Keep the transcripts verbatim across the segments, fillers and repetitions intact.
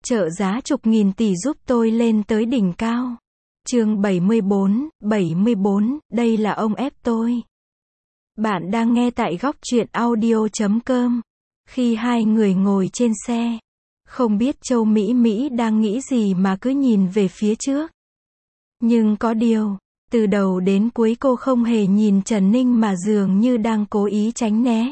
Trợ giá chục nghìn tỷ giúp tôi lên tới đỉnh cao. Chương bảy mươi bốn, bảy mươi bốn, đây là ông ép tôi. Bạn đang nghe tại góc truyện audio chấm com. Khi hai người ngồi trên xe, không biết Châu Mỹ Mỹ đang nghĩ gì mà cứ nhìn về phía trước. Nhưng có điều, từ đầu đến cuối cô không hề nhìn Trần Ninh mà dường như đang cố ý tránh né.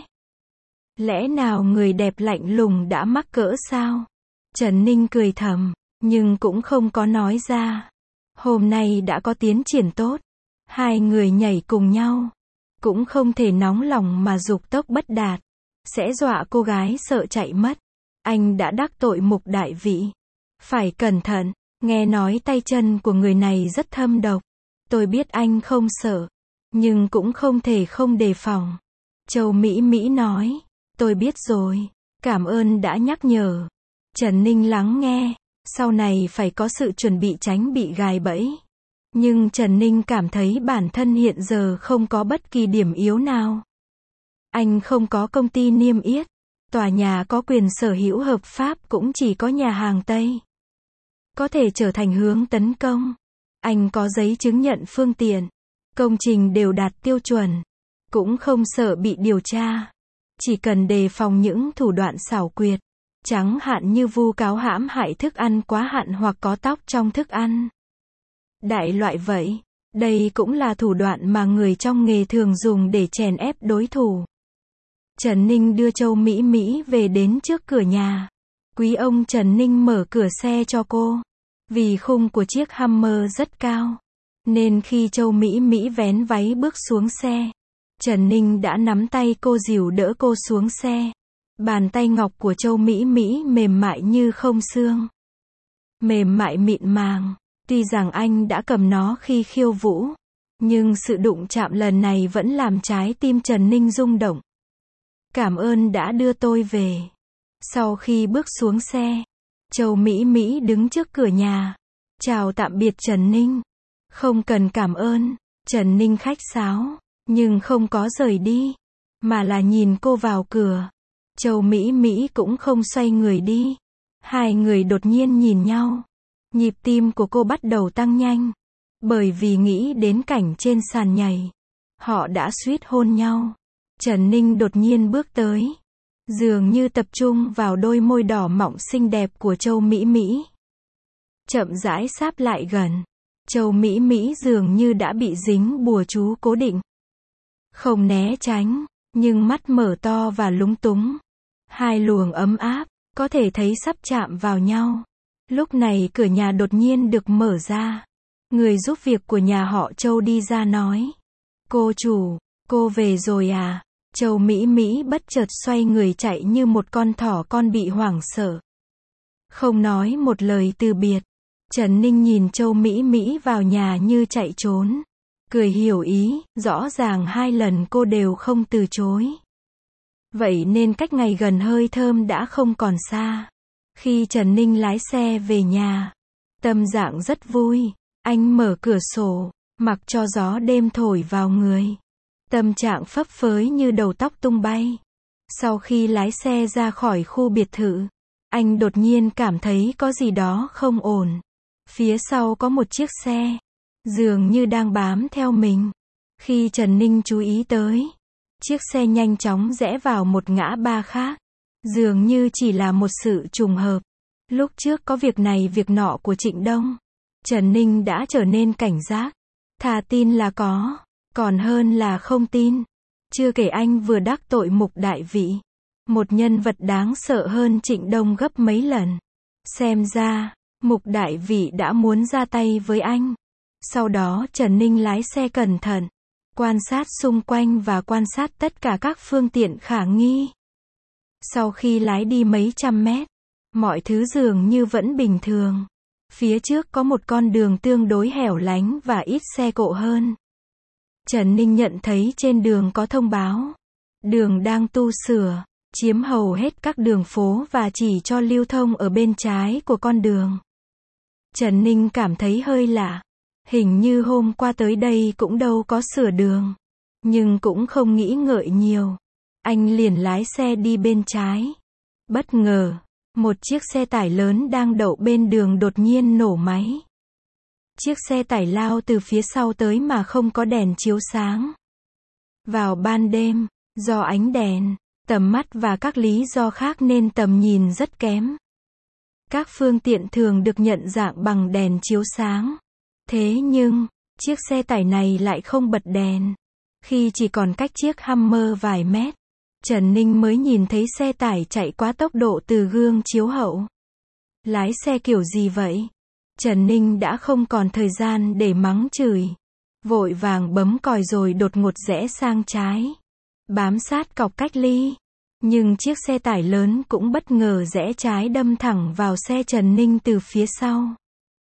Lẽ nào người đẹp lạnh lùng đã mắc cỡ sao? Trần Ninh cười thầm, nhưng cũng không có nói ra. Hôm nay đã có tiến triển tốt. Hai người nhảy cùng nhau. Cũng không thể nóng lòng mà dục tốc bất đạt. Sẽ dọa cô gái sợ chạy mất. Anh đã đắc tội Mục đại vị. Phải cẩn thận, nghe nói tay chân của người này rất thâm độc. Tôi biết anh không sợ, nhưng cũng không thể không đề phòng. Châu Mỹ Mỹ nói, tôi biết rồi, cảm ơn đã nhắc nhở. Trần Ninh lắng nghe, sau này phải có sự chuẩn bị tránh bị gài bẫy. Nhưng Trần Ninh cảm thấy bản thân hiện giờ không có bất kỳ điểm yếu nào. Anh không có công ty niêm yết, tòa nhà có quyền sở hữu hợp pháp cũng chỉ có nhà hàng Tây. Có thể trở thành hướng tấn công. Anh có giấy chứng nhận phương tiện, công trình đều đạt tiêu chuẩn, cũng không sợ bị điều tra. Chỉ cần đề phòng những thủ đoạn xảo quyệt, chẳng hạn như vu cáo hãm hại thức ăn quá hạn hoặc có tóc trong thức ăn. Đại loại vậy, đây cũng là thủ đoạn mà người trong nghề thường dùng để chèn ép đối thủ. Trần Ninh đưa Châu Mỹ Mỹ về đến trước cửa nhà. Quý ông Trần Ninh mở cửa xe cho cô. Vì khung của chiếc Hummer rất cao, nên khi Châu Mỹ Mỹ vén váy bước xuống xe, Trần Ninh đã nắm tay cô dìu đỡ cô xuống xe. Bàn tay ngọc của Châu Mỹ Mỹ mềm mại như không xương. Mềm mại mịn màng. Tuy rằng anh đã cầm nó khi khiêu vũ, nhưng sự đụng chạm lần này vẫn làm trái tim Trần Ninh rung động. Cảm ơn đã đưa tôi về. Sau khi bước xuống xe, Châu Mỹ Mỹ đứng trước cửa nhà. Chào tạm biệt Trần Ninh. Không cần cảm ơn. Trần Ninh khách sáo, nhưng không có rời đi, mà là nhìn cô vào cửa. Châu Mỹ Mỹ cũng không xoay người đi. Hai người đột nhiên nhìn nhau. Nhịp tim của cô bắt đầu tăng nhanh. Bởi vì nghĩ đến cảnh trên sàn nhảy. Họ đã suýt hôn nhau. Trần Ninh đột nhiên bước tới. Dường như tập trung vào đôi môi đỏ mọng xinh đẹp của Châu Mỹ Mỹ. Chậm rãi sáp lại gần. Châu Mỹ Mỹ dường như đã bị dính bùa chú cố định. Không né tránh, nhưng mắt mở to và lúng túng. Hai luồng ấm áp, có thể thấy sắp chạm vào nhau. Lúc này cửa nhà đột nhiên được mở ra. Người giúp việc của nhà họ Châu đi ra nói. Cô chủ, cô về rồi à? Châu Mỹ Mỹ bất chợt xoay người chạy như một con thỏ con bị hoảng sợ. Không nói một lời từ biệt. Trần Ninh nhìn Châu Mỹ Mỹ vào nhà như chạy trốn. Cười hiểu ý, rõ ràng hai lần cô đều không từ chối. Vậy nên cách ngày gần hơi thơm đã không còn xa. Khi Trần Ninh lái xe về nhà, tâm trạng rất vui. Anh mở cửa sổ, mặc cho gió đêm thổi vào người. Tâm trạng phấp phới như đầu tóc tung bay. Sau khi lái xe ra khỏi khu biệt thự, anh đột nhiên cảm thấy có gì đó không ổn. Phía sau có một chiếc xe, dường như đang bám theo mình. Khi Trần Ninh chú ý tới, chiếc xe nhanh chóng rẽ vào một ngã ba khác. Dường như chỉ là một sự trùng hợp. Lúc trước có việc này việc nọ của Trịnh Đông, Trần Ninh đã trở nên cảnh giác. Thà tin là có, còn hơn là không tin. Chưa kể anh vừa đắc tội Mục đại vị, một nhân vật đáng sợ hơn Trịnh Đông gấp mấy lần. Xem ra, Mục đại vị đã muốn ra tay với anh. Sau đó Trần Ninh lái xe cẩn thận, quan sát xung quanh và quan sát tất cả các phương tiện khả nghi. Sau khi lái đi mấy trăm mét, mọi thứ dường như vẫn bình thường. Phía trước có một con đường tương đối hẻo lánh và ít xe cộ hơn. Trần Ninh nhận thấy trên đường có thông báo. Đường đang tu sửa, chiếm hầu hết các đường phố và chỉ cho lưu thông ở bên trái của con đường. Trần Ninh cảm thấy hơi lạ. Hình như hôm qua tới đây cũng đâu có sửa đường. Nhưng cũng không nghĩ ngợi nhiều. Anh liền lái xe đi bên trái. Bất ngờ, Một chiếc xe tải lớn đang đậu bên đường đột nhiên nổ máy. Chiếc xe tải lao từ phía sau tới mà không có đèn chiếu sáng. Vào ban đêm, do ánh đèn, tầm mắt và các lý do khác nên tầm nhìn rất kém. Các phương tiện thường được nhận dạng bằng đèn chiếu sáng. Thế nhưng, chiếc xe tải này lại không bật đèn. Khi chỉ còn cách chiếc Hummer vài mét, Trần Ninh mới nhìn thấy xe tải chạy quá tốc độ từ gương chiếu hậu. Lái xe kiểu gì vậy? Trần Ninh đã không còn thời gian để mắng chửi. Vội vàng bấm còi rồi đột ngột rẽ sang trái. Bám sát cọc cách ly. Nhưng chiếc xe tải lớn cũng bất ngờ rẽ trái đâm thẳng vào xe Trần Ninh từ phía sau.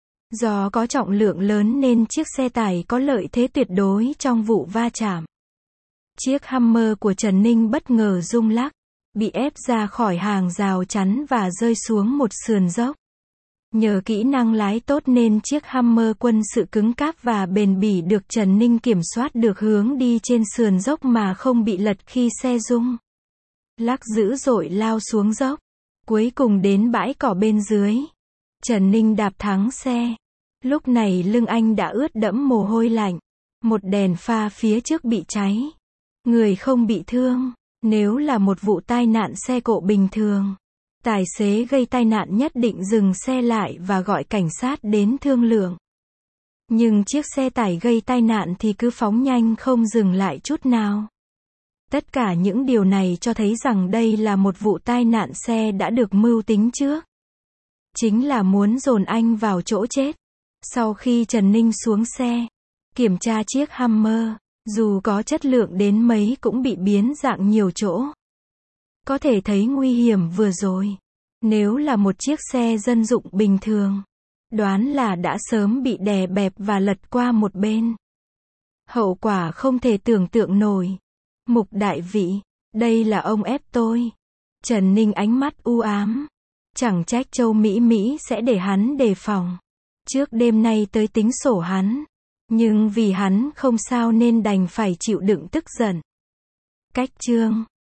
Do có trọng lượng lớn nên chiếc xe tải có lợi thế tuyệt đối trong vụ va chạm. Chiếc Hummer của Trần Ninh bất ngờ rung lắc, bị ép ra khỏi hàng rào chắn và rơi xuống một sườn dốc. Nhờ kỹ năng lái tốt nên chiếc Hummer quân sự cứng cáp và bền bỉ được Trần Ninh kiểm soát được hướng đi trên sườn dốc mà không bị lật khi xe rung. Lắc dữ dội lao xuống dốc, cuối cùng đến bãi cỏ bên dưới. Trần Ninh đạp thắng xe. Lúc này lưng anh đã ướt đẫm mồ hôi lạnh. Một đèn pha phía trước bị cháy. Người không bị thương. Nếu là một vụ tai nạn xe cộ bình thường, tài xế gây tai nạn nhất định dừng xe lại và gọi cảnh sát đến thương lượng. Nhưng chiếc xe tải gây tai nạn thì cứ phóng nhanh không dừng lại chút nào. Tất cả những điều này cho thấy rằng đây là một vụ tai nạn xe đã được mưu tính trước. Chính là muốn dồn anh vào chỗ chết. Sau khi Trần Ninh xuống xe, kiểm tra chiếc Hummer, dù có chất lượng đến mấy cũng bị biến dạng nhiều chỗ. Có thể thấy nguy hiểm vừa rồi. Nếu là một chiếc xe dân dụng bình thường, đoán là đã sớm bị đè bẹp và lật qua một bên. Hậu quả không thể tưởng tượng nổi. Mục đại vị, đây là ông ép tôi. Trần Ninh ánh mắt u ám. Chẳng trách Châu Mỹ Mỹ sẽ để hắn đề phòng. Trước đêm nay tới tính sổ hắn. Nhưng vì hắn không sao nên đành phải chịu đựng tức giận. Cách chương